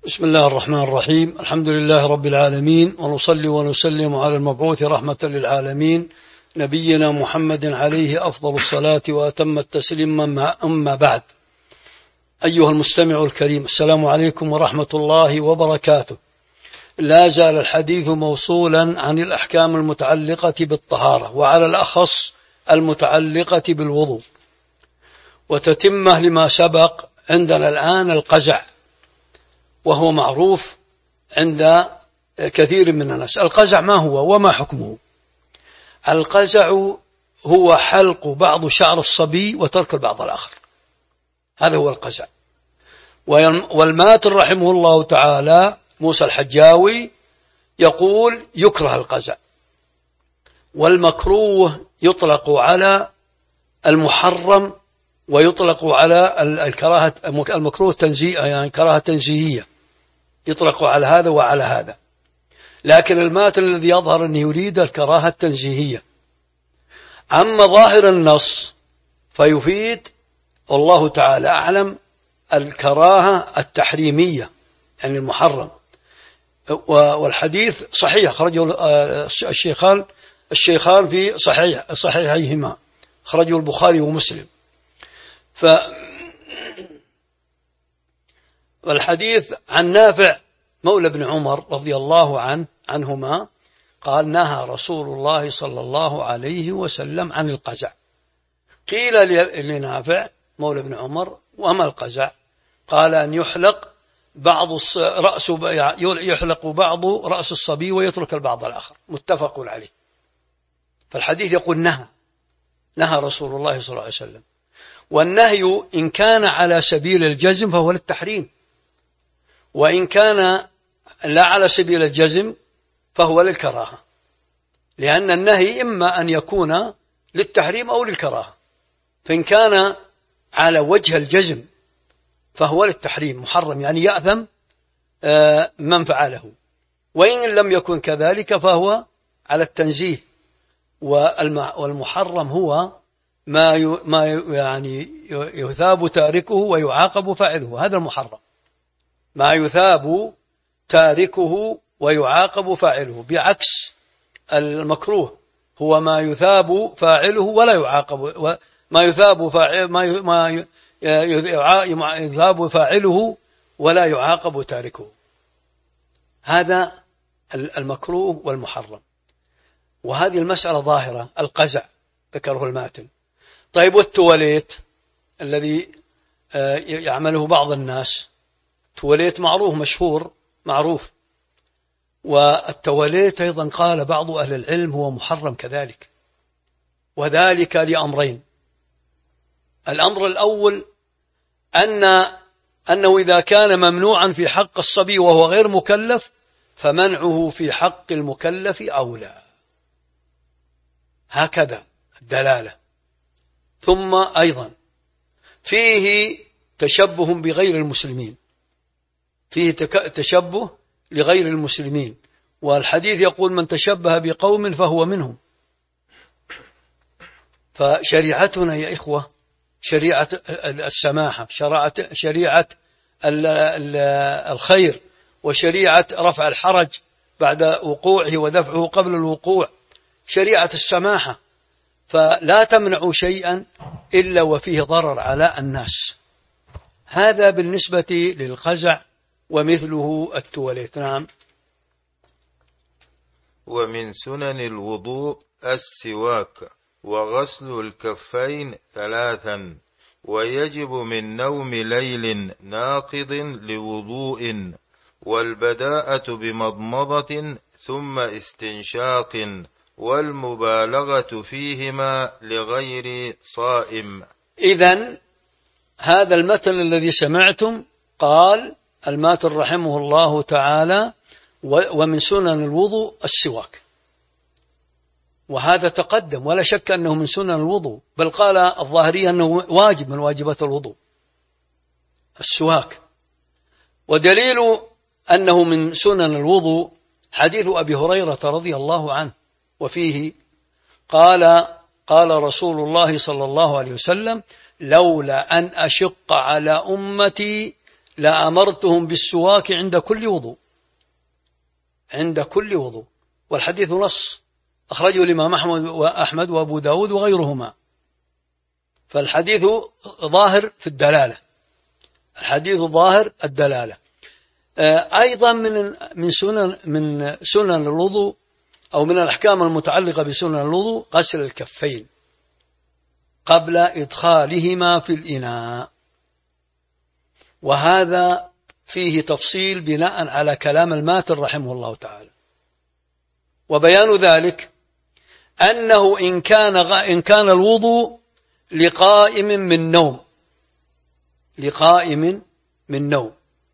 بسم الله الرحمن الرحيم. الحمد لله رب العالمين، ونصلي ونسلم على المبعوث رحمة للعالمين نبينا محمد عليه أفضل الصلاة وأتم التسليم. أما بعد، أيها المستمع الكريم، السلام عليكم ورحمة الله وبركاته. لا زال الحديث موصولا عن الأحكام المتعلقة بالطهارة، وعلى الأخص المتعلقة بالوضوء، وتتمه لما سبق. عندنا الآن القزع، وهو معروف عند كثير من الناس. القزع ما هو وما حكمه؟ القزع هو حلق بعض شعر الصبي وترك البعض الآخر، هذا هو القزع. والماتن رحمه الله تعالى موسى الحجاوي يقول يكره القزع. والمكروه يطلق على المحرم، ويطلق على الكراهة. المكروه تنزيه، يعني كراهة تنزيهية، يطلق على هذا وعلى هذا، لكن الماتن الذي يظهر أنه يريد الكراهة التنزيهية. أما ظاهر النص فيفيد، والله تعالى أعلم، الكراهة التحريمية، يعني المحرم. والحديث صحيح، خرجه الشيخان في صحيحيهما، خرجه البخاري ومسلم. والحديث عن نافع مولى بن عمر رضي الله عنهما قال: نهى رسول الله صلى الله عليه وسلم عن القزع. قيل لنافع مولى بن عمر: وما القزع؟ قال: أن يحلق بعض رأس الصبي ويترك البعض الآخر. متفق عليه. فالحديث يقول نهى رسول الله صلى الله عليه وسلم. والنهي إن كان على سبيل الجزم فهو للتحريم، وإن كان لا على سبيل الجزم فهو للكراهة، لأن النهي إما أن يكون للتحريم أو للكراهة. فإن كان على وجه الجزم فهو للتحريم، محرم، يعني يأثم من فعله. وإن لم يكن كذلك فهو على التنزيه. والمحرم هو ما يعني يثاب تاركه ويعاقب فاعله، هذا المحرم. ما يثاب تاركه ويعاقب فاعله، بعكس المكروه هو ما يثاب فاعله ولا يعاقب، ما يثاب فاعله ولا يعاقب تاركه. هذا المكروه والمحرم. وهذه المسألة ظاهرة، القزع ذكره الماتن. طيب، والتواليت الذي يعمله بعض الناس، تواليت معروف مشهور معروف. والتواليت أيضا قال بعض أهل العلم هو محرم كذلك، وذلك لأمرين. الأمر الأول أنه إذا كان ممنوعا في حق الصبي وهو غير مكلف فمنعه في حق المكلف أولى، هكذا الدلالة. ثم أيضا فيه تشبه بغير المسلمين، فيه تشبه لغير المسلمين. والحديث يقول: من تشبه بقوم فهو منهم. فشريعتنا يا إخوة شريعة السماحة، شريعة الخير، وشريعة رفع الحرج بعد وقوعه ودفعه قبل الوقوع، شريعة السماحة. فلا تمنع شيئا إلا وفيه ضرر على الناس. هذا بالنسبة للقزع، ومثله التواليت. نعم. ومن سنن الوضوء السواك، وغسل الكفين 3، ويجب من نوم ليل ناقض لوضوء، والبداءة بمضمضة ثم استنشاق، والمبالغة فيهما لغير صائم. إذن هذا المثل الذي سمعتم قال الماتن رحمه الله تعالى: ومن سنن الوضوء السواك. وهذا تقدم ولا شك أنه من سنن الوضوء، بل قال الظاهري أنه واجب من واجبات الوضوء السواك. ودليل أنه من سنن الوضوء حديث أبي هريرة رضي الله عنه، وفيه قال رسول الله صلى الله عليه وسلم: لولا أن أشق على أمتي لأمرتهم بالسواك عند كل وضوء، عند كل وضوء. والحديث نص أخرجه الإمام أحمد وأبو داود وغيرهما، فالحديث ظاهر في الدلالة، الحديث ظاهر الدلالة. أيضا من سنن الوضوء أو من الأحكام المتعلقة بسنن الوضوء غسل الكفين قبل إدخالهما في الإناء، وهذا فيه تفصيل بناء على كلام الماتر رحمه الله تعالى. وبيان ذلك أنه إن كان الوضوء لقائم من نوم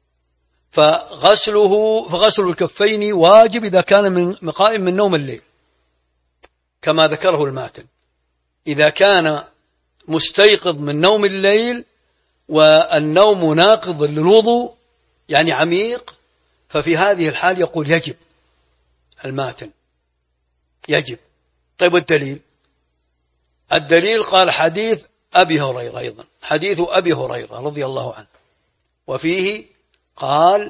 فغسل الكفين واجب إذا كان من قائم من نوم الليل كما ذكره الماتن. إذا كان مستيقظ من نوم الليل والنوم ناقض للوضوء يعني عميق، ففي هذه الحال يقول يجب الماتن، يجب. طيب الدليل قال حديث أبي هريرة، أيضا حديث أبي هريرة رضي الله عنه، وفيه قال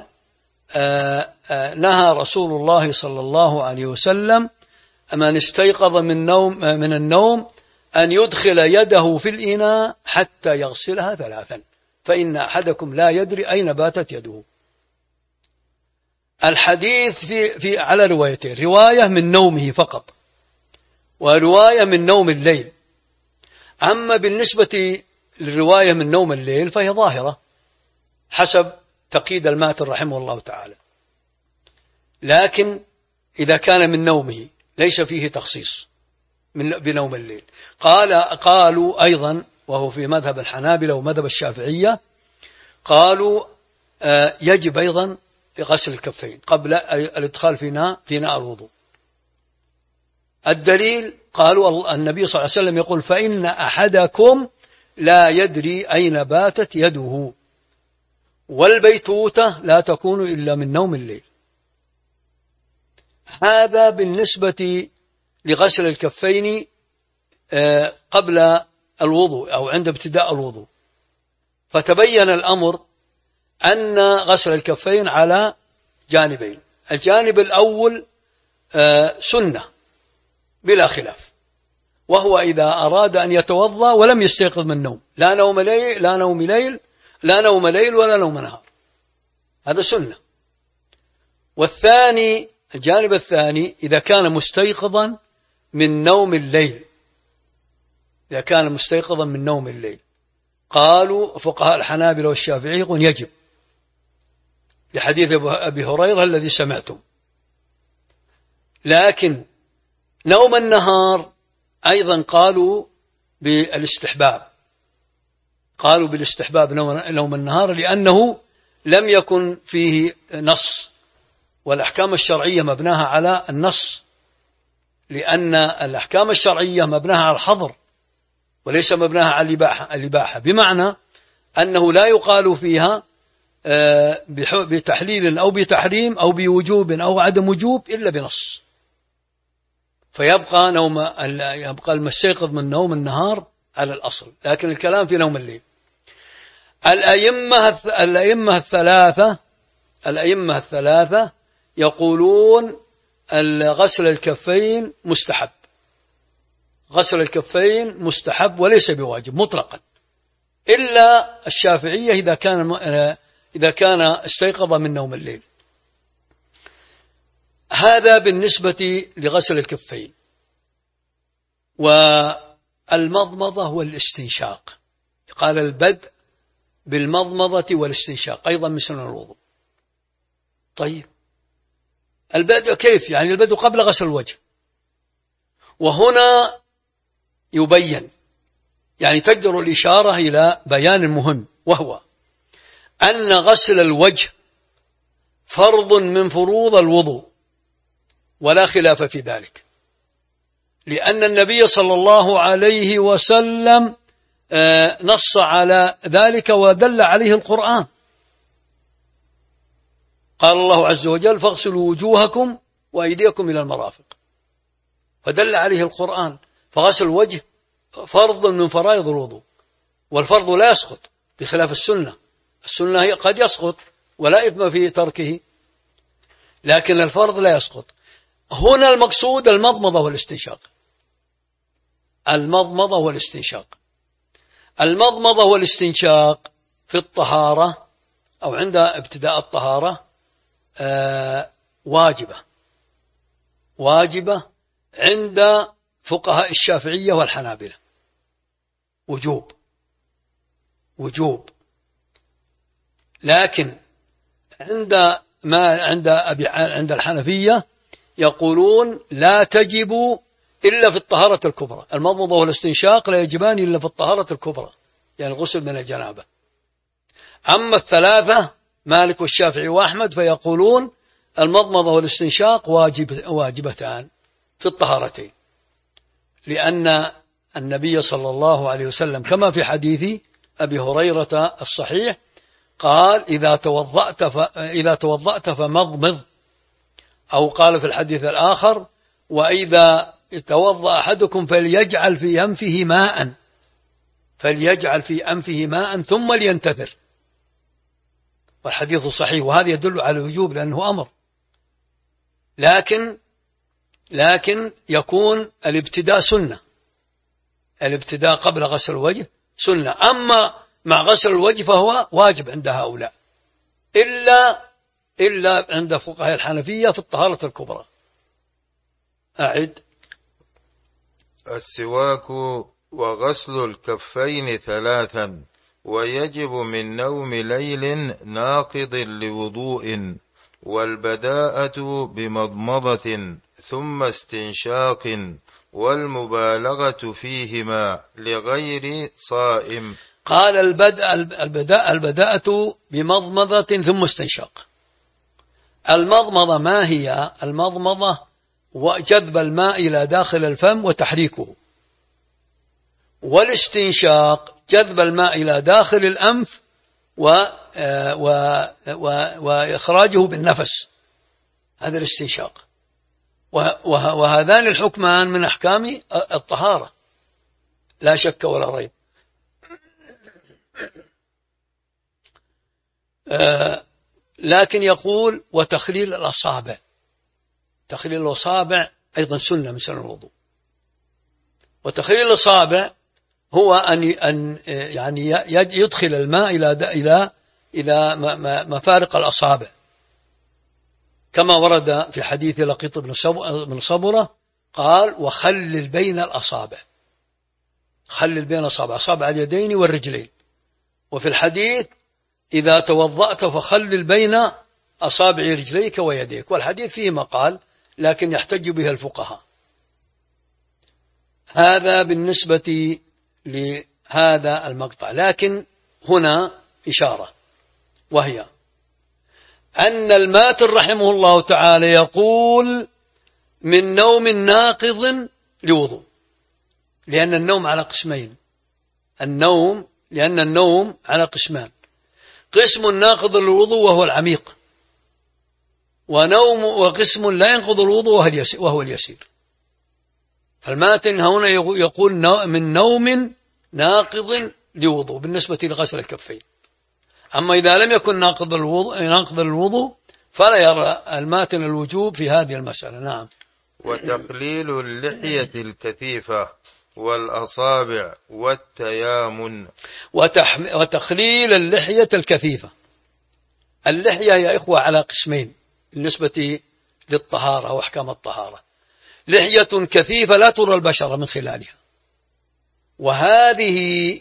نهى رسول الله صلى الله عليه وسلم من استيقظ من النوم أن يدخل يده في الإناء حتى يغسلها 3 فإن أحدكم لا يدري أين باتت يده. الحديث في على روايتين، رواية من نومه فقط ورواية من نوم الليل. أما بالنسبة للرواية من نوم الليل فهي ظاهرة حسب تقييد الماتر رحمه الله تعالى، لكن إذا كان من نومه ليس فيه تخصيص بنوم الليل. قالوا أيضا، وهو في مذهب الحنابلة ومذهب الشافعية، قالوا يجب أيضا غسل الكفين قبل الادخال في ناء الوضوء. الدليل قالوا النبي صلى الله عليه وسلم يقول فإن أحدكم لا يدري أين باتت يده، والبيتوتة لا تكون إلا من نوم الليل. هذا بالنسبة لغسل الكفين قبل الوضوء أو عند ابتداء الوضوء. فتبين الأمر أن غسل الكفين على جانبين. الجانب الأول سنة بلا خلاف، وهو إذا أراد أن يتوضأ ولم يستيقظ من النوم، لا نوم ليل ولا نوم نهار، هذا سنة. والثاني، الجانب الثاني، إذا كان مستيقظا من نوم الليل، إذا كان مستيقظا من نوم الليل، قالوا فقهاء الحنابلة والشافعي يقول يجب، لحديث أبي هريرة الذي سمعتم. لكن نوم النهار أيضا قالوا بالاستحباب، قالوا بالاستحباب نوم النهار، لأنه لم يكن فيه نص، والأحكام الشرعية مبناها على النص، لأن الأحكام الشرعية مبناها على الحظر وليس مبناها على الإباحة، بمعنى أنه لا يقال فيها بتحليل أو بتحريم أو بوجوب أو عدم وجوب إلا بنص، فيبقى يبقى المستيقظ من نوم النهار على الأصل، لكن الكلام في نوم الليل. الأئمة الثلاثة يقولون غسل الكفين مستحب، غسل الكفين مستحب وليس بواجب مطلقا، إلا الشافعية إذا كان استيقظ من نوم الليل. هذا بالنسبة لغسل الكفين. والمضمضة والاستنشاق، قال البدء بالمضمضة والاستنشاق أيضا من سنن الوضوء. طيب البدء كيف؟ يعني البدء قبل غسل الوجه، وهنا يبين، يعني تجدر الإشارة إلى بيان مهم، وهو أن غسل الوجه فرض من فروض الوضوء ولا خلاف في ذلك، لأن النبي صلى الله عليه وسلم نص على ذلك ودل عليه القرآن. قال الله عز وجل فاغسلوا وجوهكم وأيديكم إلى المرافق، فدل عليه القرآن. فغسل الوجه فرض من فرائض الوضوء، والفرض لا يسقط بخلاف السنة. السنة هي قد يسقط ولا إثم في تركه، لكن الفرض لا يسقط. هنا المقصود المضمضة والاستنشاق. المضمضة والاستنشاق. المضمضة والاستنشاق في الطهارة أو عند ابتداء الطهارة واجبة عند فقهاء الشافعية والحنابلة، وجوب. لكن عند الحنفية يقولون لا تجب إلا في الطهارة الكبرى. المضمضة والاستنشاق لا يجبان إلا في الطهارة الكبرى، يعني الغسل من الجنابة. أما الثلاثة مالك والشافعي وأحمد فيقولون المضمضة والاستنشاق واجبتان في الطهارتين، لأن النبي صلى الله عليه وسلم كما في حديث أبي هريرة الصحيح قال إذا توضأت فمضمض، أو قال في الحديث الآخر وإذا توضأ أحدكم فليجعل في أنفه ماء ثم لينتثر. والحديث صحيح، وهذا يدل على الوجوب لأنه أمر. لكن يكون الابتداء سنة، الابتداء قبل غسل الوجه سنة، أما مع غسل الوجه فهو واجب عند هؤلاء، إلا عند فقهاء الحنفية في الطهارة الكبرى. أعد. السواك وغسل الكفين 3، ويجب من نوم ليل ناقض لوضوء، والبداءة بمضمضة ثم استنشاق، والمبالغة فيهما لغير صائم. قال البداءة بمضمضة ثم استنشاق. المضمضة ما هي؟ المضمضة وجذب الماء إلى داخل الفم وتحريكه، والاستنشاق جذب الماء إلى داخل الأنف وإخراجه بالنفس، هذا الاستنشاق. وهذان الحكمان من أحكام الطهارة لا شك ولا ريب. لكن يقول وتخليل الأصابع. تخليل الأصابع أيضا سنة من سنن الوضوء. وتخليل الأصابع هو أن يعني يدخل الماء إلى مفارق الأصابع، كما ورد في حديث لقيط بن صبرة قال وخلل بين الأصابع، خلل بين أصابع اليدين والرجلين. وفي الحديث إذا توضأت فخلل بين أصابع رجليك ويديك، والحديث فيه مقال لكن يحتج به الفقهاء. هذا بالنسبة لهذا المقطع. لكن هنا إشارة، وهي أن الماتر رحمه الله تعالى يقول من نوم ناقض لوضوء، لأن النوم على قسمين. لأن النوم على قسمان: قسم ناقض للوضوء وهو العميق، وقسم لا ينقض الوضوء وهو اليسير. فالماتن هنا يقول من نوم ناقض لوضوء بالنسبة لغسل الكفين. أما إذا لم يكن ناقض الوضوء فلا يرى الماتن الوجوب في هذه المسألة. نعم. وتقليل اللحية الكثيفة والأصابع والتيامن. وتخليل اللحية الكثيفة. اللحية يا إخوة على قسمين بالنسبة للطهارة وأحكام الطهارة: لحية كثيفة لا ترى البشرة من خلالها، وهذه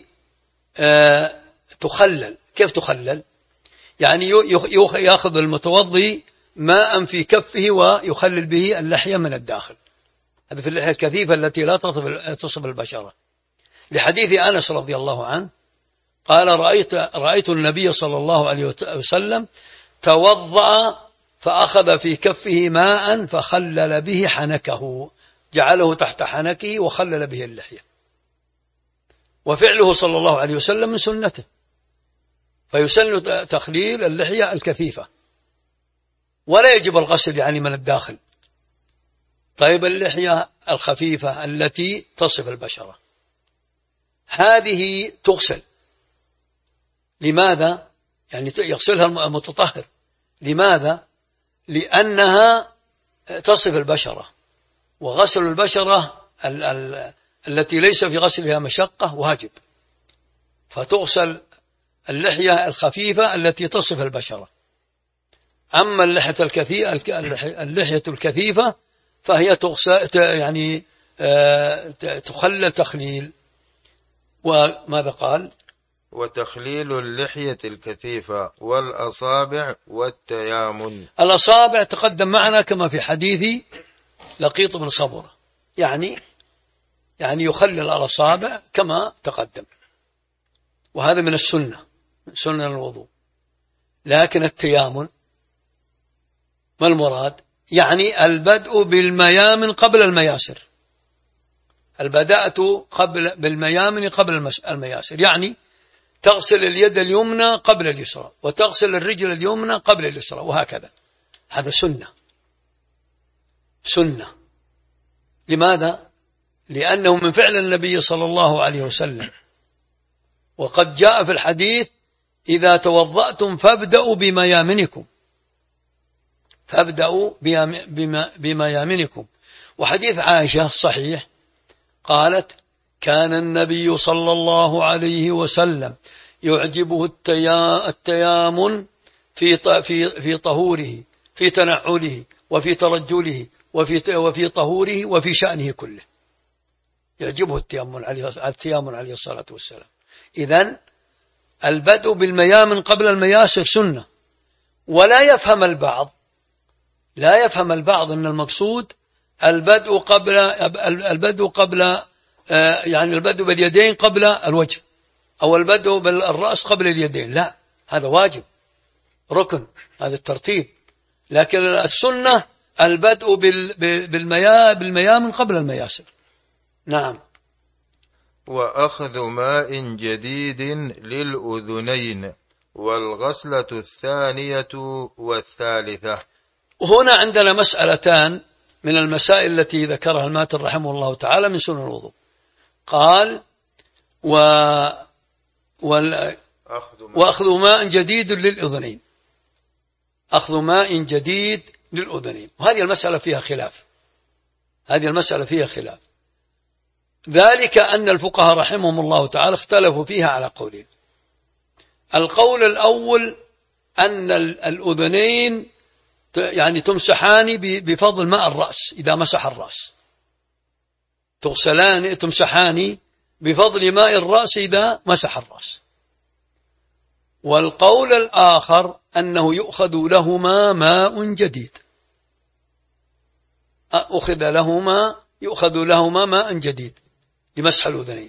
تخلل. كيف تخلل؟ يعني يأخذ المتوضي ماء في كفه ويخلل به اللحية من الداخل. هذا في اللحية الكثيفة التي لا تصف البشرة، لحديث أنس رضي الله عنه قال رأيت النبي صلى الله عليه وسلم توضأ فأخذ في كفه ماء فخلل به حنكه، جعله تحت حنكه وخلل به اللحية. وفعله صلى الله عليه وسلم من سنته، فيسن تخليل اللحية الكثيفة، ولا يجب الغسل يعني من الداخل. طيب اللحية الخفيفة التي تصف البشرة هذه تغسل. لماذا؟ يعني يغسلها المتطهر. لماذا؟ لأنها تصف البشرة، وغسل البشرة التي ليس في غسلها مشقة واجب، فتغسل اللحية الخفيفة التي تصف البشرة. أما اللحية الكثيفة فهي يعني تخلل تخليل. وماذا قال؟ وتخليل اللحية الكثيفة والأصابع والتيامن. الأصابع تقدم معنا كما في حديث لقيط بن صبرة، يعني يخلل الأصابع كما تقدم، وهذا من السنة، من سنن الوضوء. لكن التيامن ما المراد؟ يعني البدء بالميامن قبل المياسر. البدأت بالميامن قبل المياسر، يعني تغسل اليد اليمنى قبل اليسرى، وتغسل الرجل اليمنى قبل اليسرى، وهكذا. هذا سنة. لماذا؟ لأنه من فعل النبي صلى الله عليه وسلم، وقد جاء في الحديث: إذا توضأتم فابدأوا بميامنكم. وحديث عائشة صحيح، قالت: كان النبي صلى الله عليه وسلم يعجبه التيامن في طهوره، في تنعله، وفي ترجله، وفي طهوره، وفي شأنه كله. يعجبه التيامن عليه الصلاة والسلام. إذن البدء بالميامن قبل المياسر سنة. ولا يفهم البعض أن المقصود البدء قبل يعني البدء باليدين قبل الوجه، أو البدء بالرأس قبل اليدين. لا، هذا واجب، ركن، هذا الترتيب. لكن السنة البدء بالميامن قبل المياسر. نعم. وأخذ ماء جديد للأذنين، والغسلة الثانية والثالثة. هنا عندنا مسألتان من المسائل التي ذكرها الماتن رحمه الله تعالى من سنن الوضوء. قال: وأخذ ماء جديد للأذنين. أخذ ماء جديد للأذنين، وهذه المسألة فيها خلاف. ذلك أن الفقهاء رحمهم الله تعالى اختلفوا فيها على قولين. القول الأول أن الأذنين يعني تمسحان بفضل ماء الرأس. إذا مسح الرأس تمسحان بفضل ماء الرأس إذا مسح الرأس. والقول الآخر أنه يؤخذ لهما ماء جديد، يؤخذ لهما ماء جديد لمسح الأذنين.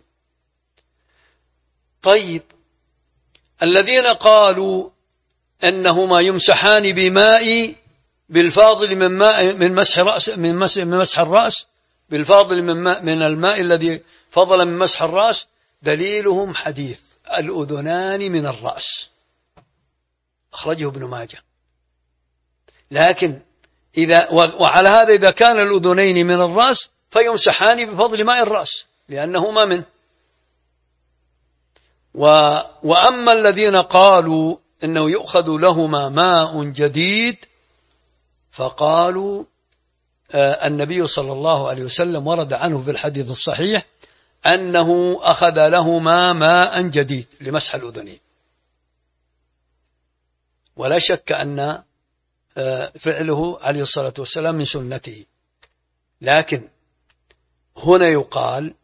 طيب، الذين قالوا أنهما يمسحان بماء بالفاضل من مسح الرأس، بالفاضل من الماء الذي فضل من مسح الرأس، دليلهم حديث الأذنان من الرأس، أخرجه ابن ماجه. لكن وعلى هذا إذا كان الأذنين من الرأس فيمسحان بفضل ماء الرأس لأنهما منه. وأما الذين قالوا إنه يؤخذ لهما ماء جديد، فقالوا النبي صلى الله عليه وسلم ورد عنه في الحديث الصحيح أنه أخذ لهما ماء جديد لمسح الأذنين. ولا شك أن فعله عليه الصلاة والسلام من سنته. لكن هنا يقال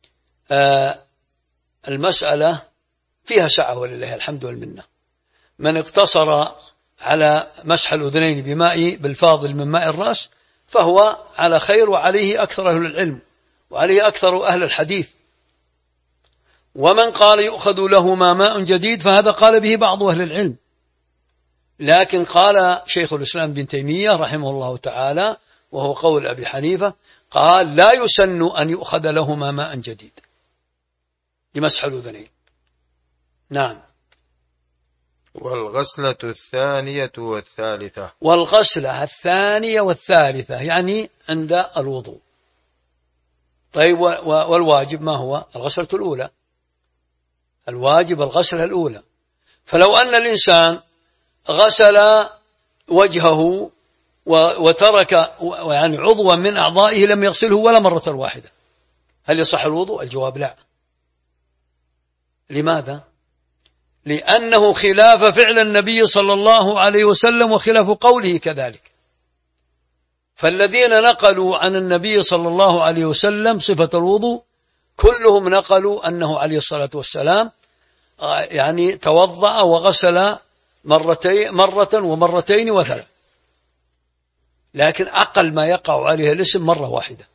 المسألة فيها سعة ولله الحمد والمنة. من اقتصر على مسح الأذنين بالفاضل من ماء الرأس فهو على خير، وعليه أكثر أهل العلم، وعليه أكثر أهل الحديث. ومن قال يؤخذ لهما ماء جديد فهذا قال به بعض أهل العلم. لكن قال شيخ الإسلام ابن تيمية رحمه الله تعالى، وهو قول أبي حنيفة، قال لا يسن أن يؤخذ لهما ماء جديد لمسح الأذنين. نعم. والغسلة الثانية والثالثة. والغسلة الثانية والثالثة يعني عند الوضوء. طيب، والواجب ما هو؟ الغسلة الأولى. الواجب الغسلة الأولى. فلو أن الإنسان غسل وجهه وترك يعني عضوا من أعضائه لم يغسله ولا مرة واحدة، هل يصح الوضوء؟ الجواب لا. لماذا؟ لأنه خلاف فعل النبي صلى الله عليه وسلم وخلاف قوله كذلك. فالذين نقلوا عن النبي صلى الله عليه وسلم صفة الوضوء كلهم نقلوا أنه عليه الصلاة والسلام يعني توضأ وغسل مرة ومرتين وثلاث، لكن أقل ما يقع عليه الاسم مرة واحدة،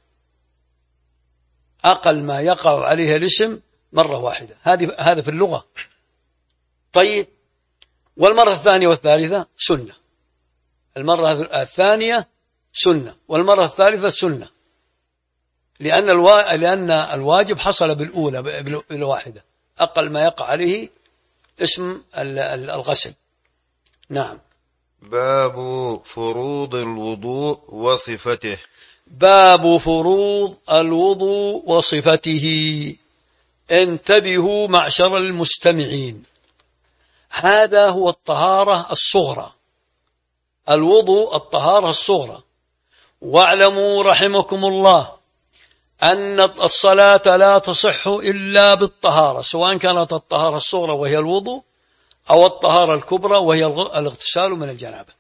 أقل ما يقع عليه الاسم مرة واحدة، هذا في اللغة. طيب، والمرة الثانية والثالثة سنة، المرة الثانية سنة والمرة الثالثة سنة، لأن الواجب حصل بالواحدة، أقل ما يقع عليه اسم الغسل. نعم. باب فروض الوضوء وصفته. باب فروض الوضوء وصفته. انتبهوا معشر المستمعين، هذا هو الطهارة الصغرى، الوضوء الطهارة الصغرى. واعلموا رحمكم الله أن الصلاة لا تصح إلا بالطهارة، سواء كانت الطهارة الصغرى وهي الوضوء أو الطهارة الكبرى وهي الاغتسال من الجنابة،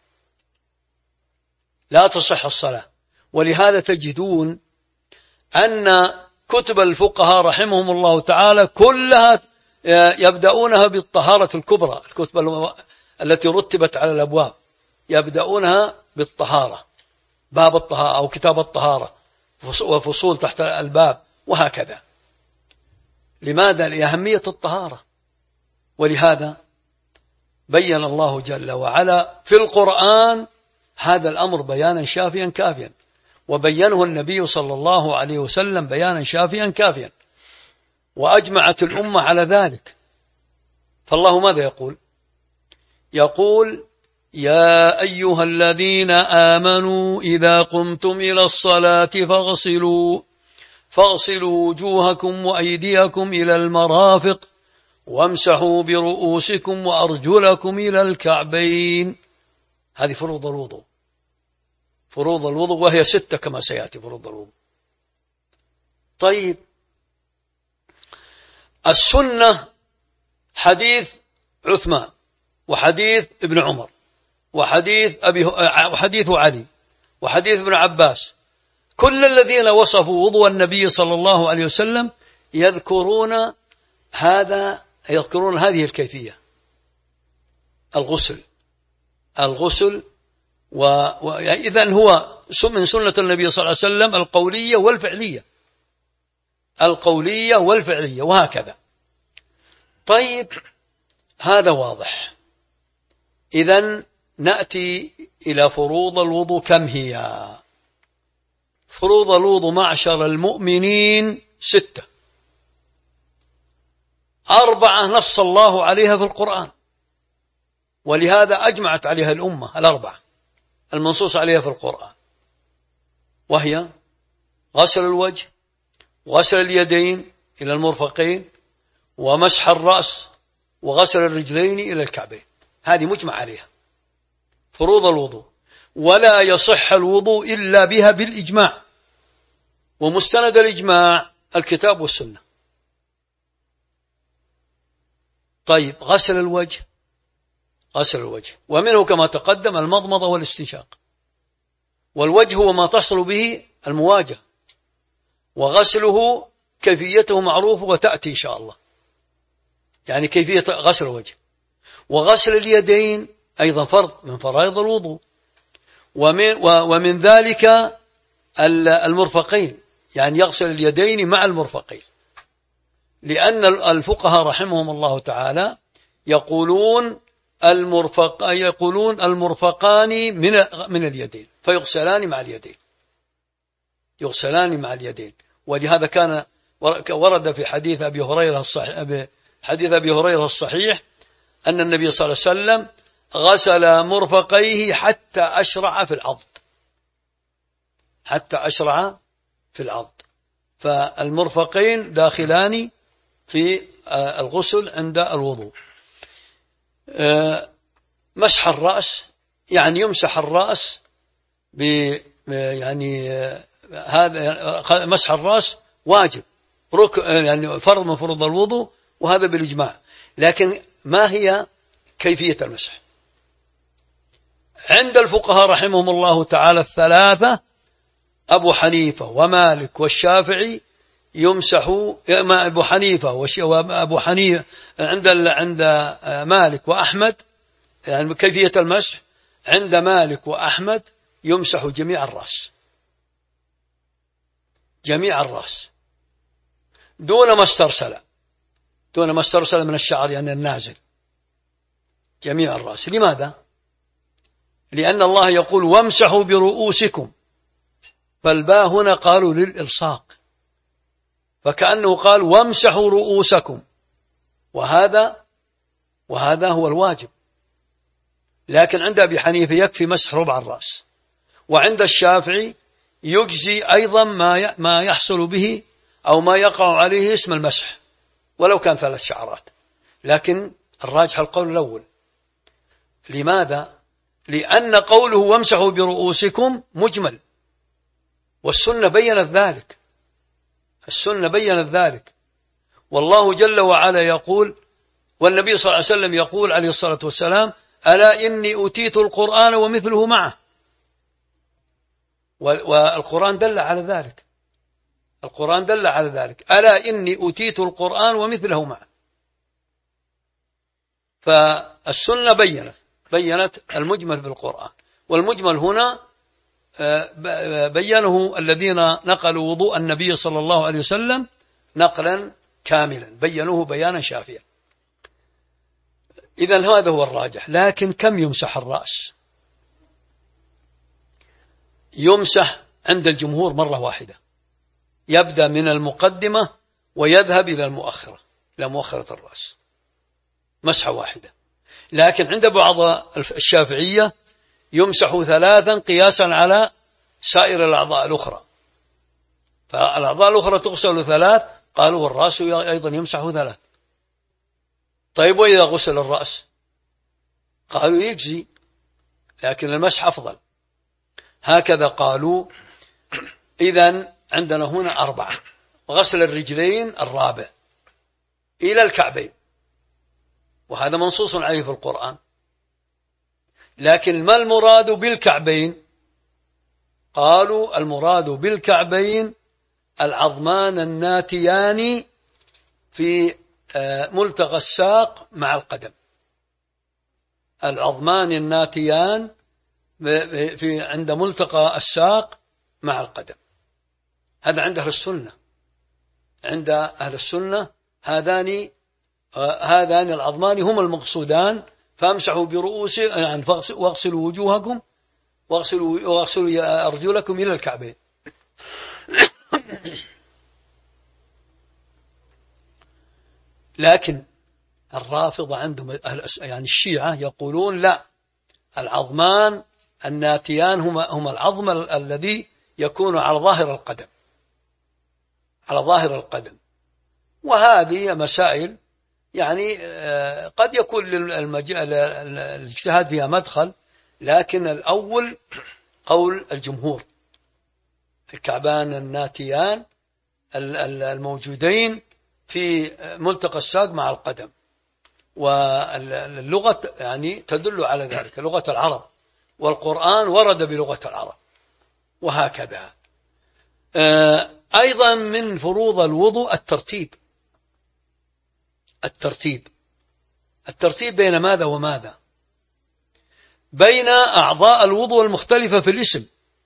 لا تصح الصلاة. ولهذا تجدون أن كتب الفقهاء رحمهم الله تعالى كلها يبدأونها بالطهارة الكبرى، الكتب التي رتبت على الأبواب يبدأونها بالطهارة، باب الطهارة أو كتاب الطهارة وفصول تحت الباب وهكذا. لماذا؟ لأهمية الطهارة. ولهذا بين الله جل وعلا في القرآن هذا الأمر بيانا شافيا كافيا، وبينه النبي صلى الله عليه وسلم بيانا شافيا كافيا، وأجمعت الأمة على ذلك. فالله ماذا يقول؟ يقول: يا أيها الذين آمنوا إذا قمتم إلى الصلاة فاغسلوا وجوهكم وأيديكم إلى المرافق وامسحوا برؤوسكم وأرجلكم إلى الكعبين. هذه فروض الوضوء، فروض الوضوء، وهي 6 كما سيأتي فروض الوضوء. طيب، السنة حديث عثمان وحديث ابن عمر وحديث علي وحديث ابن عباس، كل الذين وصفوا وضوء النبي صلى الله عليه وسلم يذكرون هذه الكيفية: الغسل إذن هو من سنة النبي صلى الله عليه وسلم القولية والفعلية وهكذا. طيب، هذا واضح. إذن نأتي إلى فروض الوضوء. كم هي؟ فروض الوضوء معشر المؤمنين 6، 4 نص الله عليها في القرآن، ولهذا أجمعت عليها الأمة، 4 المنصوص عليها في القرآن، وهي غسل الوجه وغسل اليدين إلى المرفقين ومسح الرأس وغسل الرجلين إلى الكعبين. هذه مجمع عليها فروض الوضوء، ولا يصح الوضوء إلا بها بالإجماع، ومستند الإجماع الكتاب والسنة. طيب، غسل الوجه ومنه كما تقدم المضمضة والاستنشاق، والوجه هو ما تصل به المواجهة، وغسله كيفيته معروفة وتأتي إن شاء الله، يعني كيفية غسل الوجه. وغسل اليدين أيضا فرض من فرائض الوضوء، ومن ذلك المرفقين، يعني يغسل اليدين مع المرفقين، لأن الفقهاء رحمهم الله تعالى يقولون المرفقان من اليدين، فيغسلان مع اليدين. ولهذا كان ورد في حديث أبي هريرة الصحيح أن النبي صلى الله عليه وسلم غسل مرفقيه حتى أشرع في العضد، فالمرفقين داخلان في الغسل عند الوضوء. مسح الرأس يعني يمسح الرأس يعني هذا مسح الرأس واجب يعني فرض من فروض الوضوء، وهذا بالإجماع. لكن ما هي كيفية المسح؟ عند الفقهاء رحمهم الله تعالى الثلاثة، أبو حنيفة ومالك والشافعي، يمسحوا أبو حنيفة وأبو حنيفة عند مالك وأحمد، يعني كيفية المسح عند مالك وأحمد يمسح جميع الرأس، جميع الرأس دون ما استرسل من الشعر، يعني النازل، جميع الرأس. لماذا؟ لأن الله يقول وامسحوا برؤوسكم، فالباء هنا قالوا للإلصاق، فكأنه قال وامسحوا رؤوسكم، وهذا هو الواجب. لكن عند أبي حنيفة يكفي مسح ربع الرأس، وعند الشافعي يجزي أيضا ما يحصل به أو ما يقع عليه اسم المسح ولو كان 3 شعرات. لكن الراجح القول الأول. لماذا؟ لأن قوله وامسحوا برؤوسكم مجمل، والسنة بيّنت ذلك، والله جل وعلا يقول، والنبي صلى الله عليه وسلم يقول عليه الصلاة والسلام ألا إني أتيت القرآن ومثله معه، والقرآن دل على ذلك، ألا إني أتيت القرآن ومثله معه. فالسنة بيّنت المجمل بالقرآن، والمجمل هنا بيّنه الذين نقلوا وضوء النبي صلى الله عليه وسلم نقلا كاملا، بيّنوه بيانا شافيا. إذن هذا هو الراجح. لكن كم يمسح الرأس؟ يمسح عند الجمهور مرة واحدة، يبدأ من المقدمة ويذهب إلى مؤخرة الرأس، مسحة واحدة. لكن عند بعض الشافعية يمسح 3 قياسا على سائر الأعضاء الأخرى، فالأعضاء الأخرى تغسل 3، قالوا والرأس أيضا يمسح 3. طيب وإذا غسل الرأس؟ قالوا يجزي، لكن المسح أفضل. هكذا قالوا. إذن عندنا هنا 4، غسل الرجلين 4 إلى الكعبين، وهذا منصوص عليه في القرآن. لكن ما المراد بالكعبين؟ قالوا المراد بالكعبين العظمان الناتيان في ملتقى الساق مع القدم، العظمان الناتيان عند ملتقى الساق مع القدم. هذا عند أهل السنة، عند أهل السنة هذان العظمان هم المقصودان. فامسحوا برؤوس يعني واغسلوا وجوهكم واغسلوا أرجلكم إلى الكعبين. لكن الرافضة عندهم يعني الشيعة يقولون لا، العظمان الناتيان هما العظم الذي يكون على ظاهر القدم، وهذه مسائل يعني قد يكون الاجتهاد فيها مدخل، لكن الأول قول الجمهور، الكعبان الناتيان الموجودين في ملتقى الساق مع القدم. واللغة يعني تدل على ذلك، لغة العرب، والقرآن ورد بلغة العرب، وهكذا. أيضا من فروض الوضوء الترتيب بين ماذا وماذا؟ بين أعضاء الوضوء المختلفة في الاسم،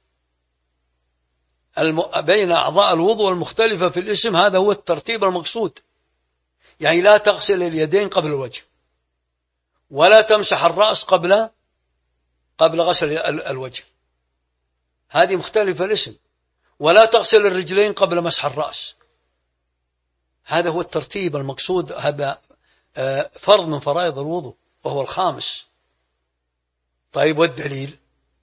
بين أعضاء الوضوء المختلفة في الاسم، هذا هو الترتيب المقصود. يعني لا تغسل اليدين قبل الوجه، ولا تمسح الرأس قبل غسل الوجه، هذه مختلفة الاسم، ولا تغسل الرجلين قبل مسح الرأس، هذا هو الترتيب المقصود. هذا فرض من فرائض الوضوء وهو الخامس. طيب والدليل؟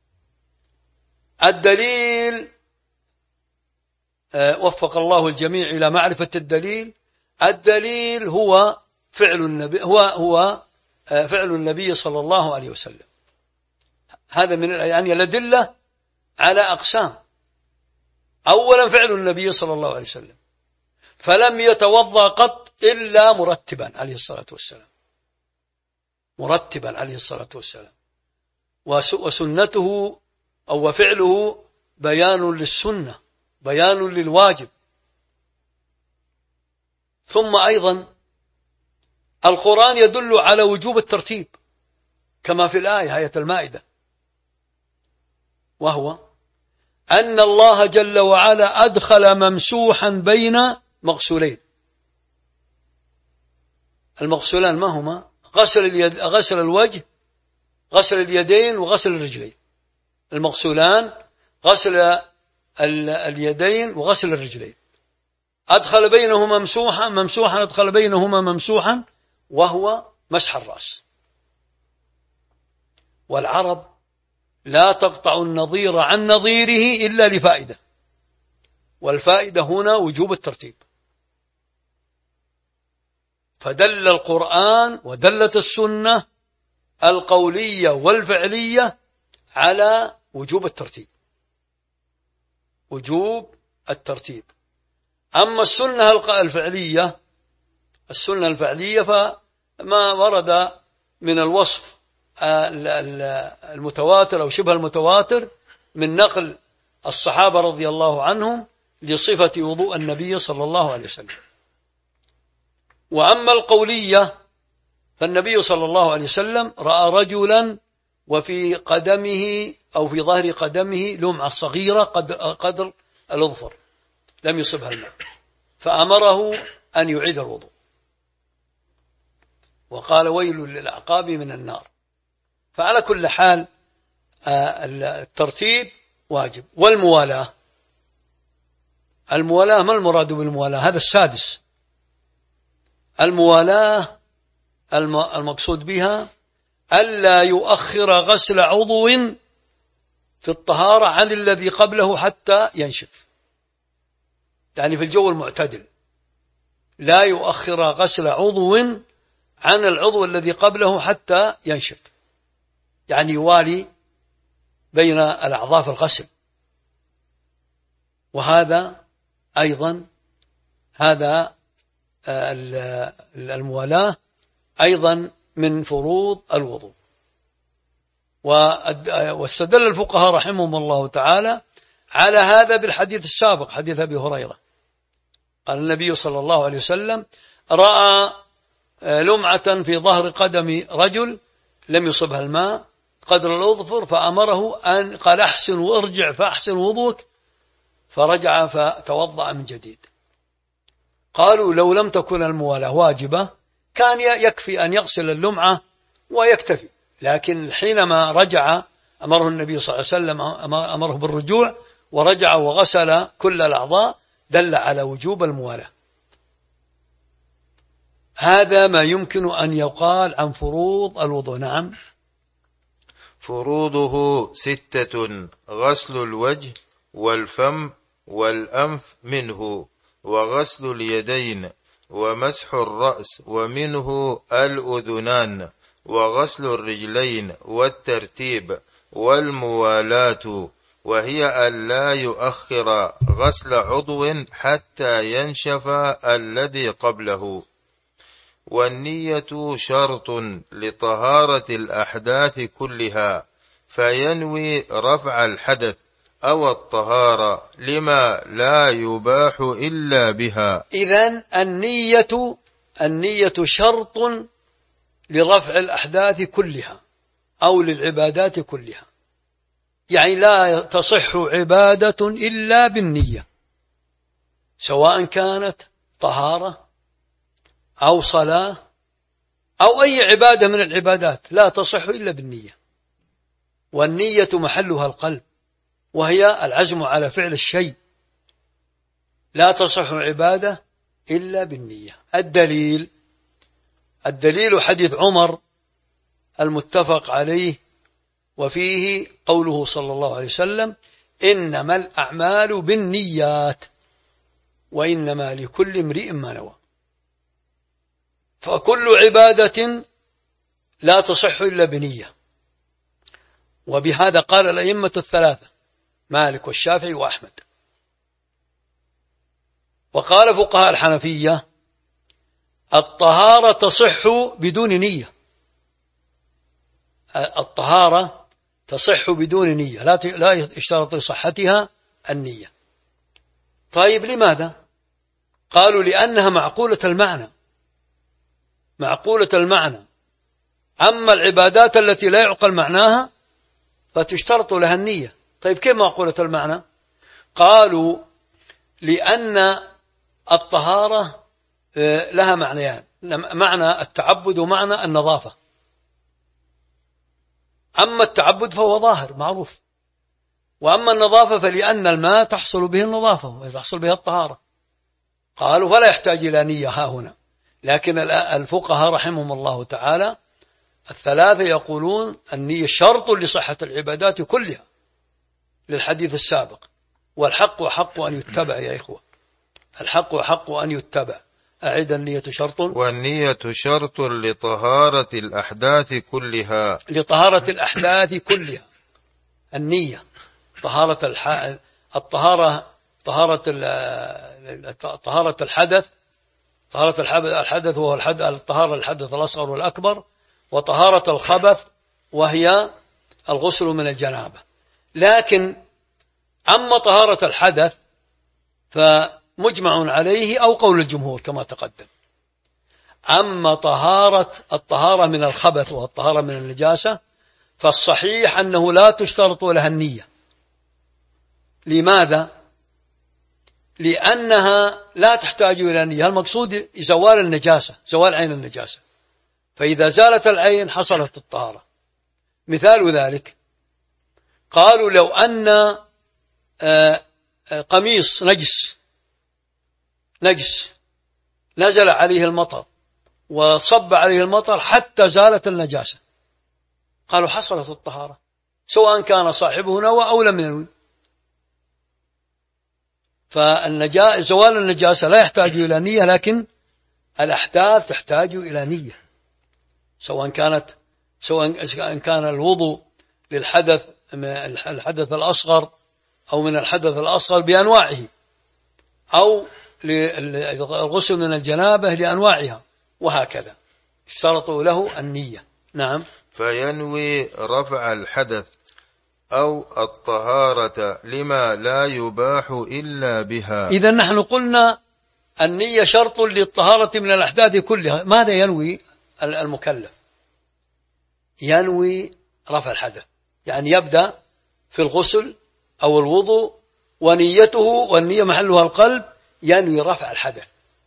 وفق الله الجميع إلى معرفة الدليل. الدليل هو فعل النبي، هو فعل النبي صلى الله عليه وسلم. هذا من يعني الأدلة على أقسام. أولا فعل النبي صلى الله عليه وسلم، فلم يتوضأ قط إلا مرتبا عليه الصلاة والسلام، مرتبا عليه الصلاة والسلام. وسنته أو فعله بيان للسنة، بيان للواجب. ثم أيضا القرآن يدل على وجوب الترتيب كما في الآية، آية المائدة، وهو أن الله جل وعلا أدخل ممسوحا بين مغسولين. المغسولان ما هما؟ غسل الوجه، غسل اليدين، وغسل الرجلين. المغسولان غسل اليدين وغسل الرجلين. أدخل بينهما ممسوحا أدخل بينهما ممسوحا، وهو مسح الرأس. والعرب لا تقطع النظير عن نظيره إلا لفائدة، والفائدة هنا وجوب الترتيب. فدل القرآن ودلت السنة القولية والفعلية على وجوب الترتيب، وجوب الترتيب. أما السنة الفعلية فما ورد من الوصف المتواتر أو شبه المتواتر من نقل الصحابة رضي الله عنهم لصفة وضوء النبي صلى الله عليه وسلم. وأما القولية فالنبي صلى الله عليه وسلم رأى رجلا وفي قدمه أو في ظهر قدمه لمعة صغيرة قدر الأظفر لم يصبها الماء، فأمره أن يعيد الوضوء، وقال ويل للأعقاب من النار. فعلى كل حال الترتيب واجب. والموالاة، الموالاة ما المراد بالموالاة؟ هذا السادس. الموالاة المقصود بها ألا يؤخر غسل عضو في الطهارة عن الذي قبله حتى ينشف، يعني في الجو المعتدل لا يؤخر غسل عضو عن العضو الذي قبله حتى ينشف، يعني يوالي بين الأعضاء في الغسل. وهذا أيضا الموالاة أيضا من فروض الوضوء. واستدل الفقهاء رحمهم الله تعالى على هذا بالحديث السابق، حديث أبي هريرة، قال النبي صلى الله عليه وسلم رأى لمعة في ظهر قدم رجل لم يصبها الماء قدر الأظفر، فأمره أن قال أحسن وارجع فأحسن وضوءك، فرجع فتوضأ من جديد. قالوا لو لم تكن الموالاة واجبة كان يكفي أن يغسل اللمعة ويكتفي، لكن حينما رجع أمره النبي صلى الله عليه وسلم أمره بالرجوع ورجع وغسل كل الأعضاء، دل على وجوب الموالاة. هذا ما يمكن أن يقال عن فروض الوضوء. نعم. فروضه 6: غسل الوجه والفم والأنف منه، وغسل اليدين، ومسح الرأس ومنه الأذنان، وغسل الرجلين، والترتيب، والموالاة، وهي أن لا يؤخر غسل عضو حتى ينشف الذي قبله. والنية شرط لطهارة الأحداث كلها، فينوي رفع الحدث أو الطهارة لما لا يباح إلا بها. إذن النية شرط لرفع الأحداث كلها أو للعبادات كلها، يعني لا تصح عبادة إلا بالنية، سواء كانت طهارة أو صلاة أو أي عبادة من العبادات لا تصح إلا بالنية. والنية محلها القلب، وهي العزم على فعل الشيء. لا تصح عبادة إلا بالنية. الدليل حديث عمر المتفق عليه، وفيه قوله صلى الله عليه وسلم إنما الأعمال بالنيات وإنما لكل امرئ ما نوى. فكل عبادة لا تصح إلا بنية. وبهذا قال الأئمة الثلاثة مالك والشافعي وأحمد. وقال فقهاء الحنفية الطهارة تصح بدون نية، الطهارة تصح بدون نية، لا يشترط لصحتها النية. طيب لماذا؟ قالوا لأنها معقولة المعنى، معقولة المعنى. أما العبادات التي لا يعقل معناها فتشترط لها النية. طيب كيف معقولة المعنى؟ قالوا لأن الطهارة لها معنيان، معنى التعبد ومعنى النظافة. أما التعبد فهو ظاهر معروف، وأما النظافة فلأن الماء تحصل به النظافة وتحصل به الطهارة. قالوا فلا يحتاج إلى نية ها هنا. لكن الفقهاء رحمهم الله تعالى الثلاثة يقولون النية شرط لصحة العبادات كلها للحديث السابق. والحق حق أن يتبع يا إخوة، الحق حق أن يتبع. أعد النية شرط، والنية شرط لطهارة الأحداث كلها، لطهارة الأحداث كلها. النية طهارة الطهارة، طهارة الحدث، طهارة الحدث وهو الطهارة الحدث الأصغر والأكبر، وطهارة الخبث وهي الغسل من الجنابة. لكن أما طهارة الحدث فمجمع عليه أو قول الجمهور كما تقدم. أما الطهارة من الخبث والطهارة من النجاسة فالصحيح أنه لا تشترط لها النية. لماذا؟ لأنها لا تحتاج إلى نية. المقصود زوال النجاسة، زوال عين النجاسة، فإذا زالت العين حصلت الطهارة. مثال ذلك قالوا لو أن قميص نجس نزل عليه المطر وصب عليه المطر حتى زالت النجاسة، قالوا حصلت الطهارة سواء كان صاحبه نوى أو لم ينوي. زوال النجاسة لا يحتاج إلى نية، لكن الأحداث تحتاج إلى نية، سواء كان الوضوء للحدث من الحدث الأصغر أو من الحدث الأصغر بأنواعه، أو للغسل من الجنابة لأنواعها، وهكذا اشترطوا له النية. نعم. فينوي رفع الحدث أو الطهارة لما لا يباح إلا بها. إذا نحن قلنا النية شرط للطهارة من الأحداث كلها. ماذا ينوي المكلف؟ ينوي رفع الحدث، يعني يبدأ في الغسل أو الوضوء ونيته، والنية محلها القلب، ينوي رفع الحدث،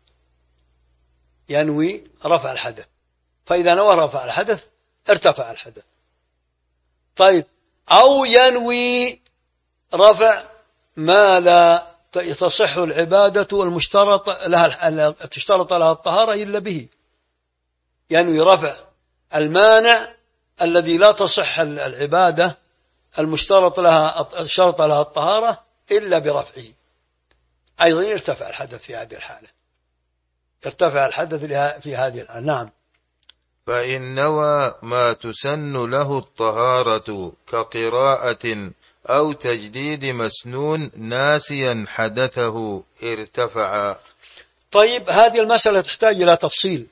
ينوي رفع الحدث. فإذا نوى رفع الحدث ارتفع الحدث. طيب، أو ينوي رفع ما لا تصح العبادة المشترط لها تشترط لها الطهارة إلا به، ينوي رفع المانع الذي لا تصح العبادة المشترط لها الطهارة إلا برفعه، أيضا يرتفع الحدث في هذه الحالة، يرتفع الحدث في هذه الحالة. نعم. فإن نوى ما تسن له الطهارة كقراءة أو تجديد مسنون ناسيا حدثه ارتفع. طيب، هذه المسألة تحتاج إلى تفصيل،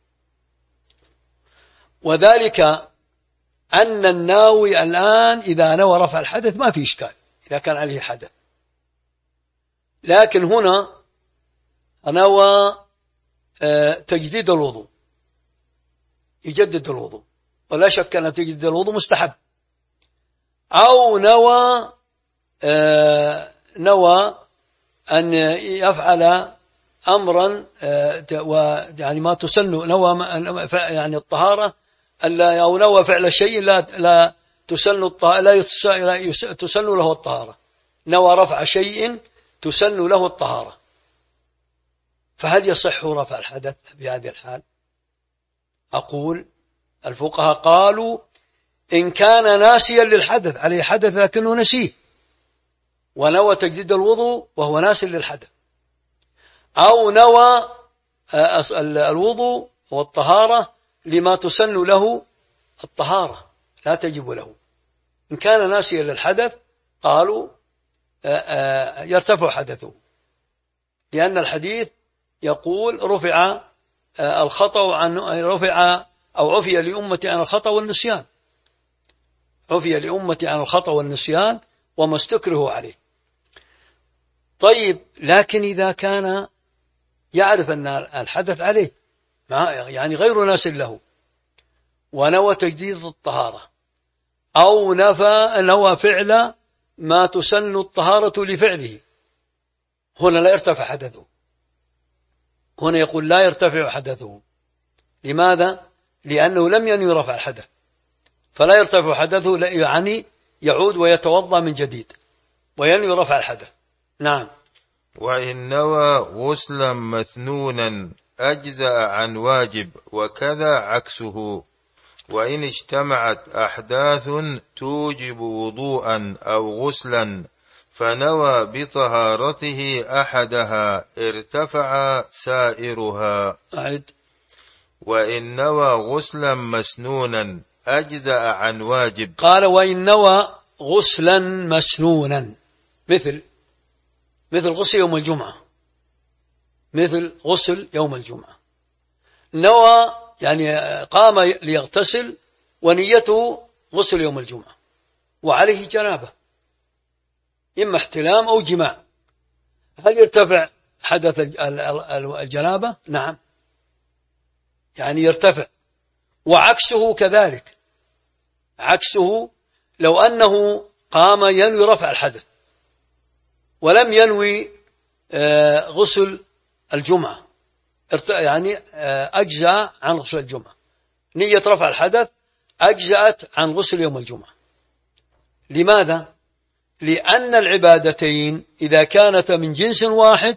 وذلك أن الناوي الآن إذا نوى رفع الحدث ما في إشكال إذا كان عليه حدث، لكن هنا نوى تجديد الوضوء، يجدد الوضوء، ولا شك أن تجديد الوضوء مستحب. أو نوى أن يفعل أمرا يعني ما تسن، نوى يعني الطهارة، أو نوى فعل شيء لا تسن له الطهارة، نوى رفع شيء تسن له الطهارة، فهل يصح رفع الحدث بهذه الحال؟ أقول الفقهاء قالوا إن كان ناسيا للحدث، عليه حدث لكنه نسيه ونوى تجديد الوضوء وهو ناس للحدث، أو نوى الوضوء والطهارة لما تسن له الطهارة لا تجب له. إن كان ناسيا للحدث قالوا يرتفع حدثه، لأن الحديث يقول رفع الخطأ عن رفع أو عفي لأمتي عن الخطأ والنسيان، عفي لأمتي عن الخطأ والنسيان وما استكرهوا عليه. طيب لكن إذا كان يعرف أن الحدث عليه يعني غير ناس له ونوى تجديد الطهارة أو نوى فعل ما تسن الطهارة لفعله، هنا لا يرتفع حدثه، هنا يقول لا يرتفع حدثه. لماذا؟ لأنه لم ينوي رفع الحدث، فلا يرتفع حدثه، يعني يعود ويتوضأ من جديد وينوي رفع الحدث. نعم. وإن نوى غسلا مثنونا أجزأ عن واجب، وكذا عكسه. وإن اجتمعت أحداث توجب وضوءا أو غسلا فنوى بطهارته أحدها ارتفع سائرها. أعد. وإن نوى غسلا مسنونا أجزأ عن واجب. قال وإن نوى غسلا مسنونا مثل غسل يوم الجمعة، مثل غسل يوم الجمعة، نوى يعني قام ليغتسل ونيته غسل يوم الجمعة وعليه جنابة إما احتلام أو جماع، هل يرتفع حدث الجنابة؟ نعم، يعني يرتفع. وعكسه كذلك، عكسه لو أنه قام ينوي رفع الحدث ولم ينوي غسل الجمعة، يعني أجزأ عن غسل الجمعة، نية رفع الحدث أجزأت عن غسل يوم الجمعة. لماذا؟ لأن العبادتين إذا كانت من جنس واحد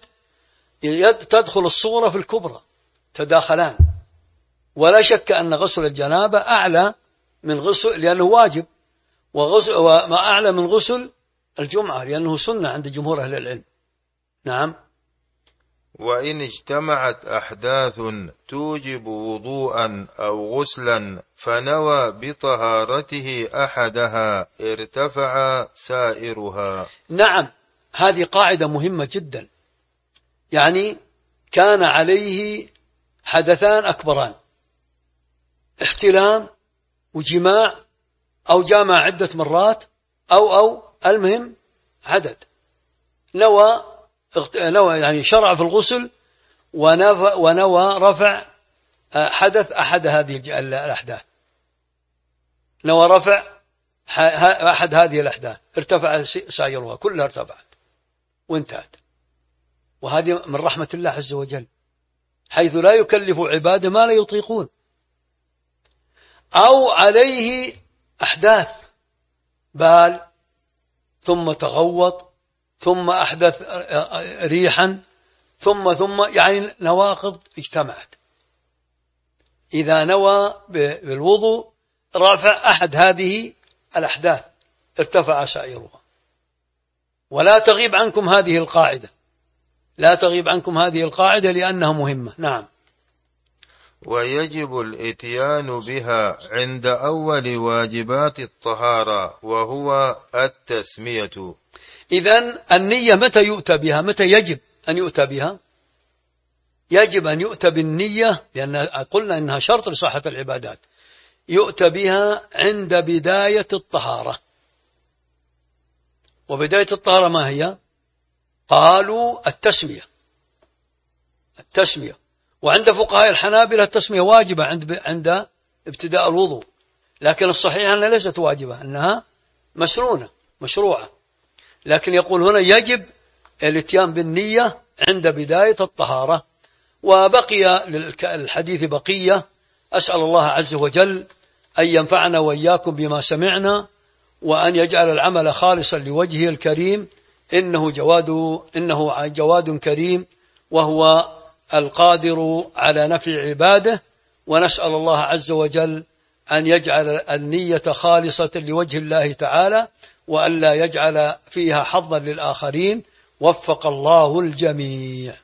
تدخل الصغرى في الكبرى، تداخلان، ولا شك أن غسل الجنابة أعلى من غسل لأنه واجب، وما أعلى من غسل الجمعة لأنه سنة عند جمهور أهل العلم. نعم. وإن اجتمعت أحداث توجب وضوءا أو غسلا فنوى بطهارته أحدها ارتفع سائرها. نعم، هذه قاعدة مهمة جدا. يعني كان عليه حدثان أكبران، احتلام وجماع أو جامع عدة مرات أو المهم عدد، نوى يعني شرع في الغسل ونوى رفع حدث أحد هذه الأحداث، نوى رفع أحد هذه الأحداث ارتفع سائرها، كلها ارتفعت وانتهت. وهذه من رحمة الله عز وجل، حيث لا يكلف عباده ما لا يطيقون. أو عليه أحداث بال ثم تغوط ثم أحدث ريحا ثم يعني نواقض اجتمعت. إذا نوى بالوضوء رفع أحد هذه الأحداث ارتفع سائرها. ولا تغيب عنكم هذه القاعدة، لا تغيب عنكم هذه القاعدة لأنها مهمة. نعم. ويجب الإتيان بها عند أول واجبات الطهارة وهو التسمية. إذن النية متى يؤتى بها؟ متى يجب أن يؤتى بها؟ يجب أن يؤتى بالنية، لأن قلنا إنها شرط لصحة العبادات. يؤتى بها عند بداية الطهارة. وبداية الطهارة ما هي؟ قالوا التسمية. وعند فقهاء الحنابلة التسمية واجبة عند ابتداء الوضوء، لكن الصحيح أنها ليست واجبة، أنها مسنونة مشروعة. لكن يقول هنا يجب الاتيان بالنية عند بداية الطهارة. وبقي للحديث بقية، أسأل الله عز وجل أن ينفعنا وإياكم بما سمعنا، وأن يجعل العمل خالصا لوجهه الكريم، إنه جواد كريم، وهو القادر على نفع عباده. ونسأل الله عز وجل أن يجعل النية خالصة لوجه الله تعالى، وأن لا يجعل فيها حظا للآخرين. وفق الله الجميع.